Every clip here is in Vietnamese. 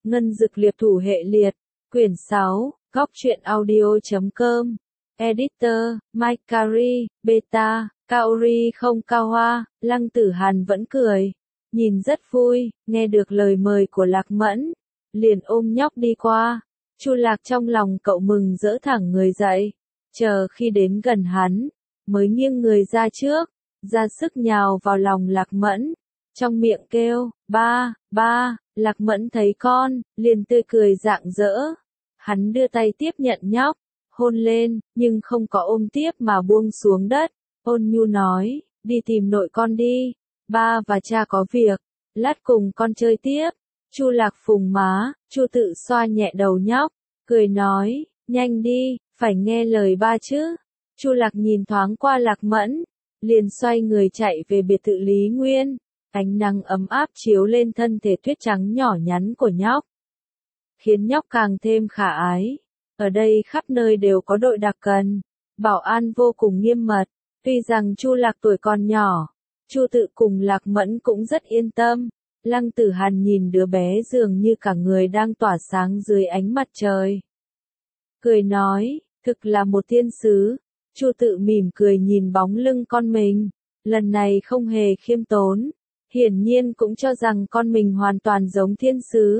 Ngân Dực Liệp Thủ Hệ Liệt, quyển 6, Góc truyện audio.com, Editor, Mike Carey, Beta, Kaori không Cao Hoa. Lăng Tử Hàn vẫn cười, nhìn rất vui, nghe được lời mời của Lạc Mẫn, liền ôm nhóc đi qua. Chu Lạc trong lòng cậu mừng rỡ thẳng người dậy, chờ khi đến gần hắn, mới nghiêng người ra trước, ra sức nhào vào lòng Lạc Mẫn, trong miệng kêu, ba, ba. Lạc Mẫn thấy con, liền tươi cười rạng rỡ. Hắn đưa tay tiếp nhận nhóc, hôn lên, nhưng không có ôm tiếp mà buông xuống đất. Ôn nhu nói, đi tìm nội con đi, ba và cha có việc, lát cùng con chơi tiếp. Chu Lạc phùng má, Chu Tự xoa nhẹ đầu nhóc, cười nói, nhanh đi, phải nghe lời ba chứ. Chu Lạc nhìn thoáng qua Lạc Mẫn, liền xoay người chạy về biệt thự Lý Nguyên. Ánh nắng ấm áp chiếu lên thân thể tuyết trắng nhỏ nhắn của nhóc, khiến nhóc càng thêm khả ái. Ở đây khắp nơi đều có đội đặc cần, bảo an vô cùng nghiêm mật. Tuy rằng Chu Lạc tuổi còn nhỏ, Chu Tự cùng Lạc Mẫn cũng rất yên tâm. Lăng Tử Hàn nhìn đứa bé dường như cả người đang tỏa sáng dưới ánh mặt trời, cười nói, thực là một thiên sứ. Chu Tự mỉm cười nhìn bóng lưng con mình, lần này không hề khiêm tốn, hiển nhiên cũng cho rằng con mình hoàn toàn giống thiên sứ.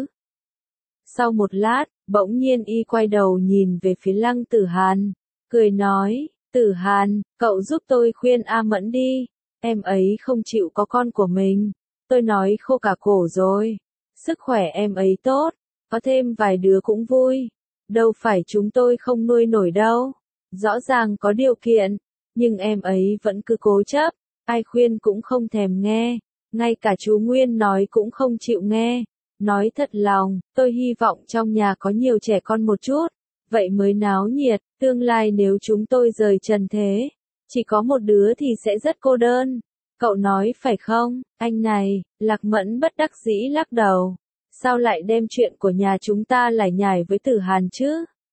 Sau một lát, bỗng nhiên y quay đầu nhìn về phía Lăng Tử Hàn, cười nói, Tử Hàn, cậu giúp tôi khuyên A Mẫn đi, em ấy không chịu có con của mình, tôi nói khô cả cổ rồi, sức khỏe em ấy tốt, có thêm vài đứa cũng vui, đâu phải chúng tôi không nuôi nổi đâu, rõ ràng có điều kiện, nhưng em ấy vẫn cứ cố chấp, ai khuyên cũng không thèm nghe. Ngay cả chú Nguyên nói cũng không chịu nghe. Nói thật lòng, tôi hy vọng trong nhà có nhiều trẻ con một chút, vậy mới náo nhiệt. Tương lai nếu chúng tôi rời trần thế, chỉ có một đứa thì sẽ rất cô đơn. Cậu nói phải không, anh này? Lạc Mẫn bất đắc dĩ lắc đầu. Sao lại đem chuyện của nhà chúng ta lải nhải với Tử Hàn chứ?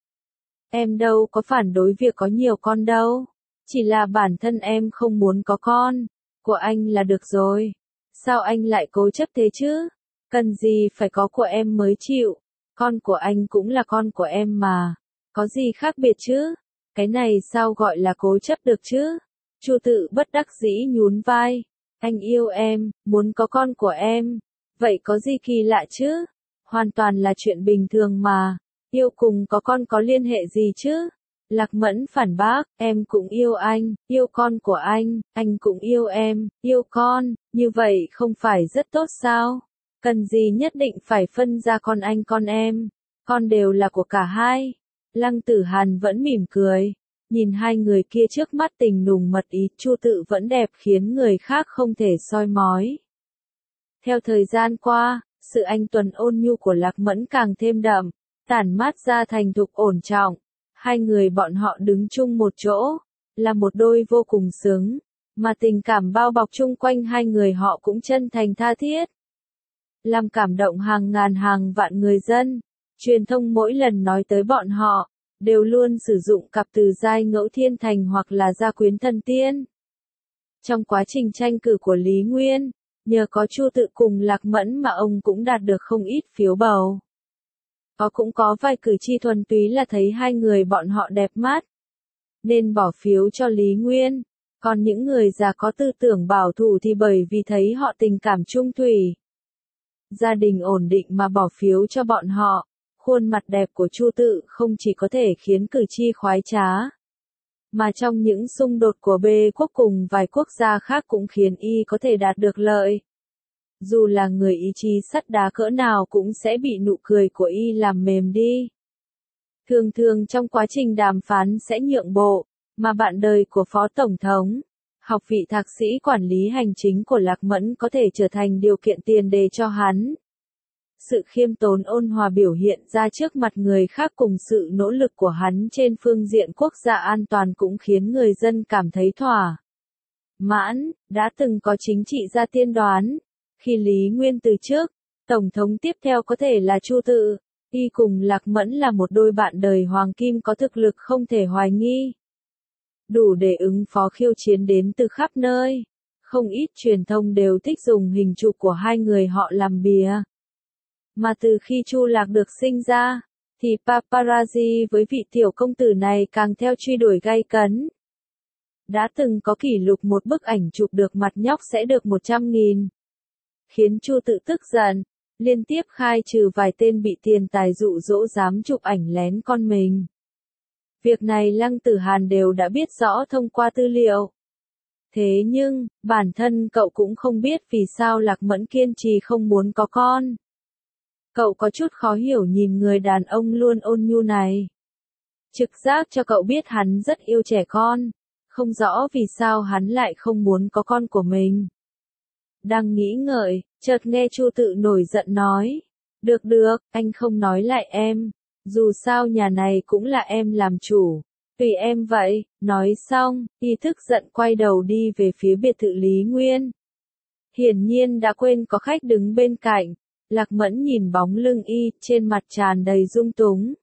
Em đâu có phản đối việc có nhiều con đâu. Chỉ là bản thân em không muốn có con. Của anh là được rồi. Sao anh lại cố chấp thế chứ? Cần gì phải có của em mới chịu? Con của anh cũng là con của em mà. Có gì khác biệt chứ? Cái này sao gọi là cố chấp được chứ? Chu Tự bất đắc dĩ nhún vai. Anh yêu em, muốn có con của em. Vậy có gì kỳ lạ chứ? Hoàn toàn là chuyện bình thường mà. Yêu cùng có con có liên hệ gì chứ? Lạc Mẫn phản bác, em cũng yêu anh, yêu con của anh cũng yêu em, yêu con, như vậy không phải rất tốt sao? Cần gì nhất định phải phân ra con anh con em, con đều là của cả hai. Lăng Tử Hàn vẫn mỉm cười, nhìn hai người kia trước mắt tình nùng mật ý. Chu Tự vẫn đẹp khiến người khác không thể soi mói. Theo thời gian qua, sự anh tuấn ôn nhu của Lạc Mẫn càng thêm đậm, tản mát ra thành thục ổn trọng. Hai người bọn họ đứng chung một chỗ, là một đôi vô cùng xứng, mà tình cảm bao bọc chung quanh hai người họ cũng chân thành tha thiết, làm cảm động hàng ngàn hàng vạn người dân. Truyền thông mỗi lần nói tới bọn họ, đều luôn sử dụng cặp từ giai ngẫu thiên thành hoặc là gia quyến thần tiên. Trong quá trình tranh cử của Lý Nguyên, nhờ có Chu Tự cùng Lạc Mẫn mà ông cũng đạt được không ít phiếu bầu. Cũng có vài cử tri thuần túy là thấy hai người bọn họ đẹp mắt, nên bỏ phiếu cho Lý Nguyên. Còn những người già có tư tưởng bảo thủ thì bởi vì thấy họ tình cảm chung thủy, gia đình ổn định mà bỏ phiếu cho bọn họ. Khuôn mặt đẹp của Chu Tự không chỉ có thể khiến cử tri khoái trá, mà trong những xung đột của bê quốc cùng vài quốc gia khác cũng khiến y có thể đạt được lợi. Dù là người ý chí sắt đá cỡ nào cũng sẽ bị nụ cười của y làm mềm đi. Thường thường trong quá trình đàm phán sẽ nhượng bộ, mà bạn đời của Phó Tổng thống, học vị thạc sĩ quản lý hành chính của Lạc Mẫn có thể trở thành điều kiện tiền đề cho hắn. Sự khiêm tốn ôn hòa biểu hiện ra trước mặt người khác cùng sự nỗ lực của hắn trên phương diện quốc gia an toàn cũng khiến người dân cảm thấy thỏa mãn. Đã từng có chính trị gia tiên đoán, khi Lý Nguyên từ chức, Tổng thống tiếp theo có thể là Chu Tự. Y cùng Lạc Mẫn là một đôi bạn đời hoàng kim có thực lực không thể hoài nghi, đủ để ứng phó khiêu chiến đến từ khắp nơi. Không ít truyền thông đều thích dùng hình chụp của hai người họ làm bìa. Mà từ khi Chu Lạc được sinh ra, thì paparazzi với vị tiểu công tử này càng theo truy đuổi gay cấn. Đã từng có kỷ lục một bức ảnh chụp được mặt nhóc sẽ được 100.000. Khiến Chu tự tức giận, liên tiếp khai trừ vài tên bị tiền tài dụ dỗ dám chụp ảnh lén con mình. Việc này Lăng Tử Hàn đều đã biết rõ thông qua tư liệu. Thế nhưng, bản thân cậu cũng không biết vì sao Lạc Mẫn kiên trì không muốn có con. Cậu có chút khó hiểu nhìn người đàn ông luôn ôn nhu này. Trực giác cho cậu biết hắn rất yêu trẻ con, không rõ vì sao hắn lại không muốn có con của mình. Đang nghĩ ngợi, chợt nghe Chu Tự nổi giận nói. Được được, anh không nói lại em. Dù sao nhà này cũng là em làm chủ. Tùy em vậy, nói xong, y tức giận quay đầu đi về phía biệt thự Lý Nguyên. Hiển nhiên đã quên có khách đứng bên cạnh. Lạc Mẫn nhìn bóng lưng y, trên mặt tràn đầy dung túng.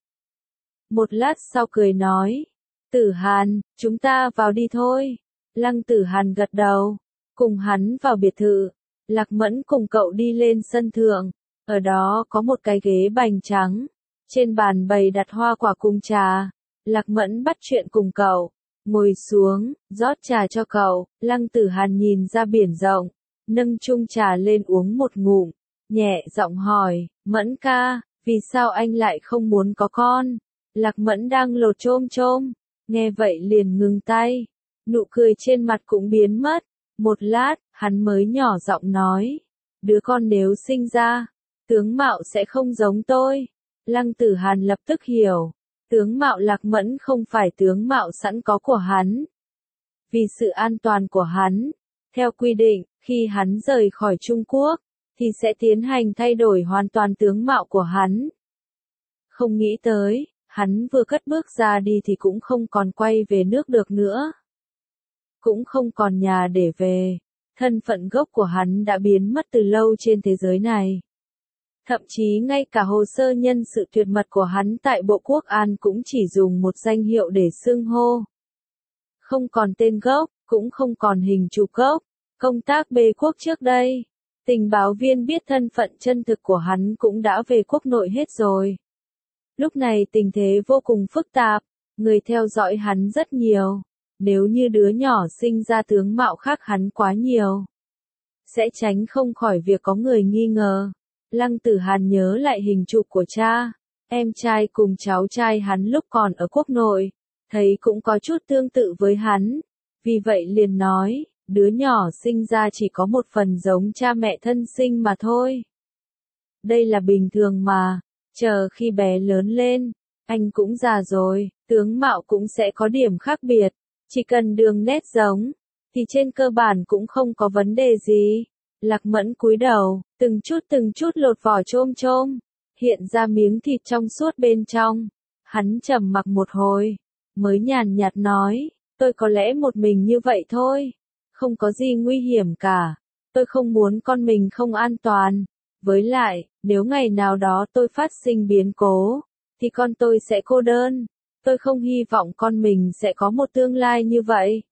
Một lát sau cười nói. Tử Hàn, chúng ta vào đi thôi. Lăng Tử Hàn gật đầu. Cùng hắn vào biệt thự. Lạc Mẫn cùng cậu đi lên sân thượng. Ở đó có một cái ghế bành trắng. Trên bàn bày đặt hoa quả cùng trà. Lạc Mẫn bắt chuyện cùng cậu. Ngồi xuống, rót trà cho cậu. Lăng Tử Hàn nhìn ra biển rộng. Nâng chung trà lên uống một ngụm. Nhẹ giọng hỏi, Mẫn ca, vì sao anh lại không muốn có con? Lạc Mẫn đang lột chôm chôm. Nghe vậy liền ngừng tay. Nụ cười trên mặt cũng biến mất. Một lát, hắn mới nhỏ giọng nói. Đứa con nếu sinh ra, tướng mạo sẽ không giống tôi. Lăng Tử Hàn lập tức hiểu. Tướng mạo Lạc Mẫn không phải tướng mạo sẵn có của hắn. Vì sự an toàn của hắn, theo quy định, khi hắn rời khỏi Trung Quốc, thì sẽ tiến hành thay đổi hoàn toàn tướng mạo của hắn. Không nghĩ tới, hắn vừa cất bước ra đi thì cũng không còn quay về nước được nữa. Cũng không còn nhà để về. Thân phận gốc của hắn đã biến mất từ lâu trên thế giới này. Thậm chí ngay cả hồ sơ nhân sự tuyệt mật của hắn tại Bộ Quốc an cũng chỉ dùng một danh hiệu để xưng hô. Không còn tên gốc, cũng không còn hình chụp gốc. Công tác bê quốc trước đây, tình báo viên biết thân phận chân thực của hắn cũng đã về quốc nội hết rồi. Lúc này tình thế vô cùng phức tạp, người theo dõi hắn rất nhiều. Nếu như đứa nhỏ sinh ra tướng mạo khác hắn quá nhiều, sẽ tránh không khỏi việc có người nghi ngờ. Lăng Tử Hàn nhớ lại hình chụp của cha, em trai cùng cháu trai hắn lúc còn ở quốc nội, thấy cũng có chút tương tự với hắn. Vì vậy liền nói, đứa nhỏ sinh ra chỉ có một phần giống cha mẹ thân sinh mà thôi. Đây là bình thường mà, chờ khi bé lớn lên, anh cũng già rồi, tướng mạo cũng sẽ có điểm khác biệt. Chỉ cần đường nét giống, thì trên cơ bản cũng không có vấn đề gì. Lạc Mẫn cúi đầu, từng chút lột vỏ chôm chôm, hiện ra miếng thịt trong suốt bên trong. Hắn trầm mặc một hồi, mới nhàn nhạt nói, tôi có lẽ một mình như vậy thôi, không có gì nguy hiểm cả. Tôi không muốn con mình không an toàn. Với lại, nếu ngày nào đó tôi phát sinh biến cố, thì con tôi sẽ cô đơn. Tôi không hy vọng con mình sẽ có một tương lai như vậy.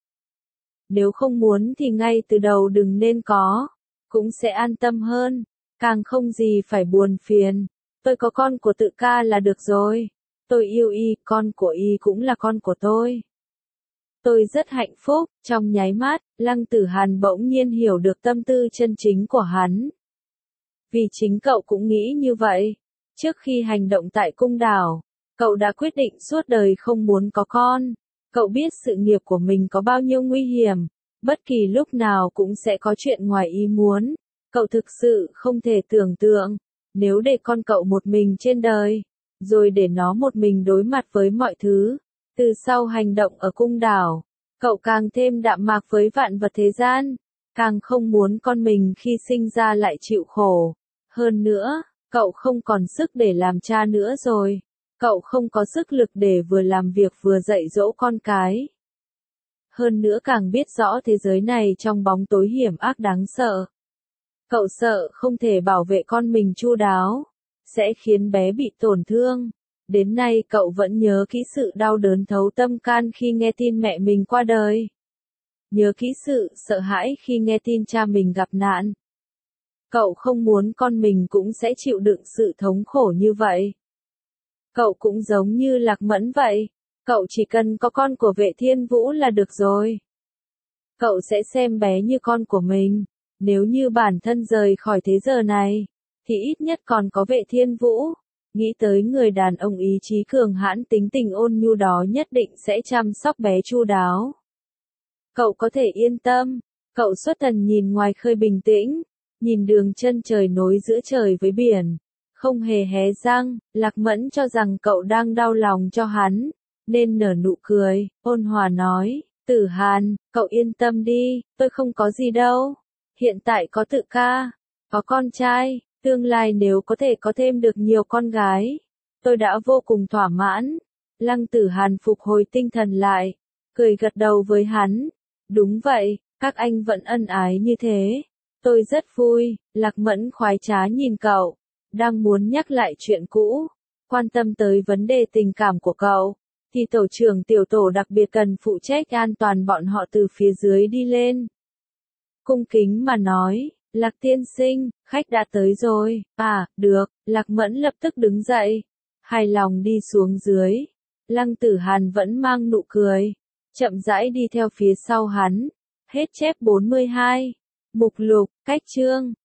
Nếu không muốn thì ngay từ đầu đừng nên có, cũng sẽ an tâm hơn, càng không gì phải buồn phiền. Tôi có con của Tự ca là được rồi. Tôi yêu y, con của y cũng là con của tôi. Tôi rất hạnh phúc. Trong nháy mắt, Lăng Tử Hàn bỗng nhiên hiểu được tâm tư chân chính của hắn. Vì chính cậu cũng nghĩ như vậy. Trước khi hành động tại cung đảo, cậu đã quyết định suốt đời không muốn có con. Cậu biết sự nghiệp của mình có bao nhiêu nguy hiểm, bất kỳ lúc nào cũng sẽ có chuyện ngoài ý muốn. Cậu thực sự không thể tưởng tượng, nếu để con cậu một mình trên đời, rồi để nó một mình đối mặt với mọi thứ. Từ sau hành động ở cung đảo, cậu càng thêm đạm mạc với vạn vật thế gian, càng không muốn con mình khi sinh ra lại chịu khổ. Hơn nữa, cậu không còn sức để làm cha nữa rồi. Cậu không có sức lực để vừa làm việc vừa dạy dỗ con cái. Hơn nữa càng biết rõ thế giới này trong bóng tối hiểm ác đáng sợ. Cậu sợ không thể bảo vệ con mình chu đáo, sẽ khiến bé bị tổn thương. Đến nay cậu vẫn nhớ kỹ sự đau đớn thấu tâm can khi nghe tin mẹ mình qua đời. Nhớ kỹ sự sợ hãi khi nghe tin cha mình gặp nạn. Cậu không muốn con mình cũng sẽ chịu đựng sự thống khổ như vậy. Cậu cũng giống như Lạc Mẫn vậy. Cậu chỉ cần có con của Vệ Thiên Vũ là được rồi. Cậu sẽ xem bé như con của mình. Nếu như bản thân rời khỏi thế giờ này, thì ít nhất còn có Vệ Thiên Vũ. Nghĩ tới người đàn ông ý chí cường hãn tính tình ôn nhu đó nhất định sẽ chăm sóc bé chu đáo. Cậu có thể yên tâm. Cậu xuất thần nhìn ngoài khơi bình tĩnh, nhìn đường chân trời nối giữa trời với biển. Không hề hé răng, Lạc Mẫn cho rằng cậu đang đau lòng cho hắn, nên nở nụ cười, ôn hòa nói, Tử Hàn, cậu yên tâm đi, tôi không có gì đâu. Hiện tại có tự ca, có con trai, tương lai nếu có thể có thêm được nhiều con gái, tôi đã vô cùng thỏa mãn. Lăng Tử Hàn phục hồi tinh thần lại, cười gật đầu với hắn. Đúng vậy, các anh vẫn ân ái như thế. Tôi rất vui. Lạc Mẫn khoái trá nhìn cậu, đang muốn nhắc lại chuyện cũ, quan tâm tới vấn đề tình cảm của cậu, thì tổ trưởng tiểu tổ đặc biệt cần phụ trách an toàn bọn họ từ phía dưới đi lên. Cung kính mà nói, Lạc tiên sinh, khách đã tới rồi. À, được. Lạc Mẫn lập tức đứng dậy, hài lòng đi xuống dưới. Lăng Tử Hàn vẫn mang nụ cười, chậm rãi đi theo phía sau hắn. Hết chép 42. Mục lục, cách chương.